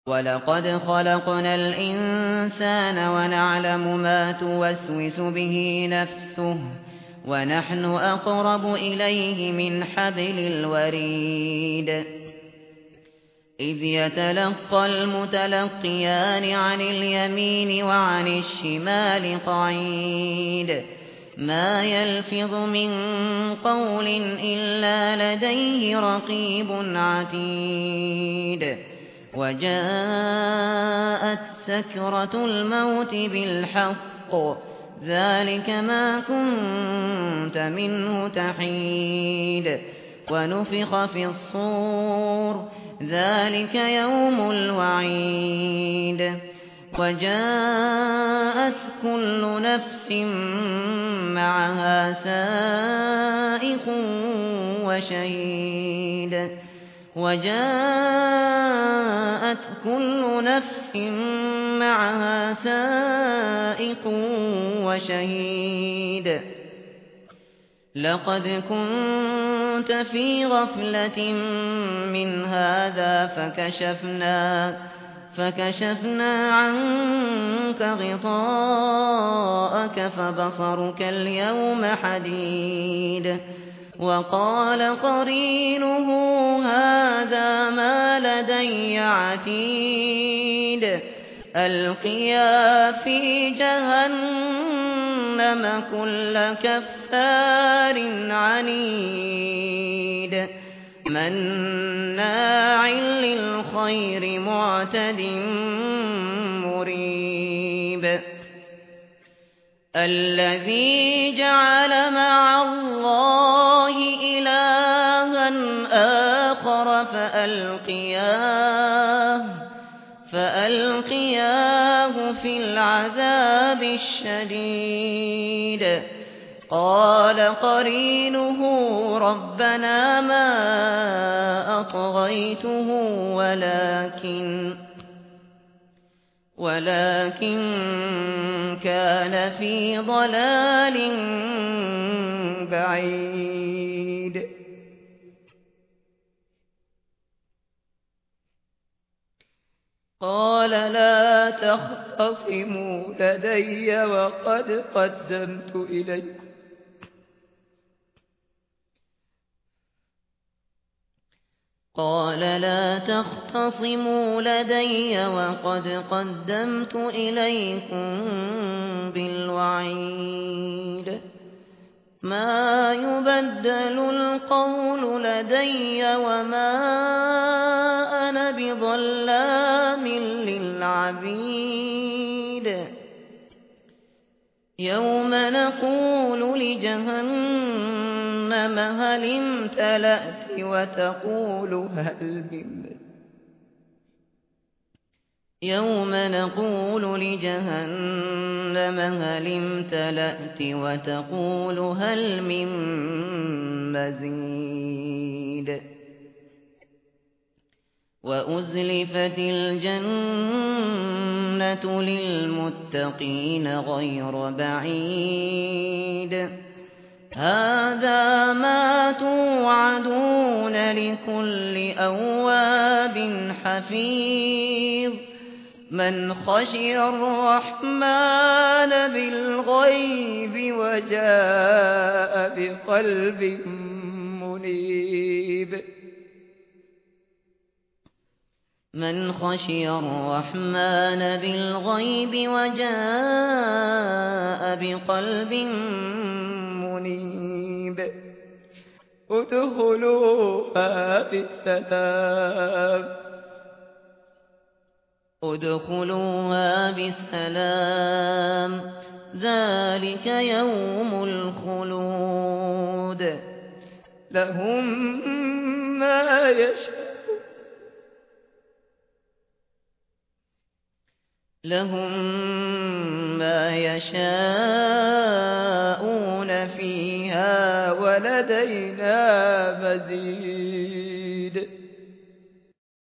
وَلَقَدْ خَلَقْنَا الْإِنسَانَ وَنَعْلَمُ مَا تُوَسْوِسُ بِهِ نَفْسُهُ وَنَحْنُ أَقْرَبُ إِلَيْهِ مِنْ حَبْلِ الْوَرِيدِ إِذْ يَتَلَقَّى الْمُتَلَقِّيَانِ عَنِ الْيَمِينِ وَعَنِ الشِّمَالِ قَعِيدٌ مَا يَلْفِظُ مِنْ قَوْلٍ إِلَّا لَدَيْهِ رَقِيبٌ عَتِيدٌ وَجَاءَتْ سَكْرَةُ الْمَوْتِ بِالْحَقِّ ذَلِكَ مَا كُنتَ مِنْهُ تَحِيدُ وَنُفِخَ فِي الصُّورِ ذَلِكَ يَوْمُ الْوَعِيدِ وَجَاءَتْ كُلُّ نَفْسٍ مَعَهَا سَائِقٌ وَشَهِيدٌ وَجَاءَتْ كُلُّ نَفْسٍ مَعَهَا سَائِقٌ وَشَهِيدٌ لَقَدْ كُنتَ فِي غَفْلَةٍ مِنْ هَذَا فكشفنا عنك غطاءك فبصرك اليوم حديد وقال قرينه هذا ما لدي عتيد ألقيا في جهنم كل كفار عنيد مناع للخير معتد مريب الذي جعل مع الله إلها آخر فألقياه في العذاب الشديد قال قرينه ربنا ما أطغيته ولكن كان في ضلال بعيد قال لا تختصموا لدي وقد قدمت إليكم قال لا تختصموا لدي وقد قدمت إليكم بالوعيد ما يبدل القول لدي وما أنا بظلام للعبيد يوم نقول لجهنم هل امتلأت وتقول هل من مزيد وأزلفت الجنة للمتقين غير بعيد هذا ما توعدون لكل أواب حفيظ من خشي الرحمن بالغيب وجاء بقلب منيب من خشي الرحمن بالغيب وجاء بقلب منيب ادخلوها بسلام ذلك يوم الخلود لهم ما يشاءون فيها ولدينا مزيد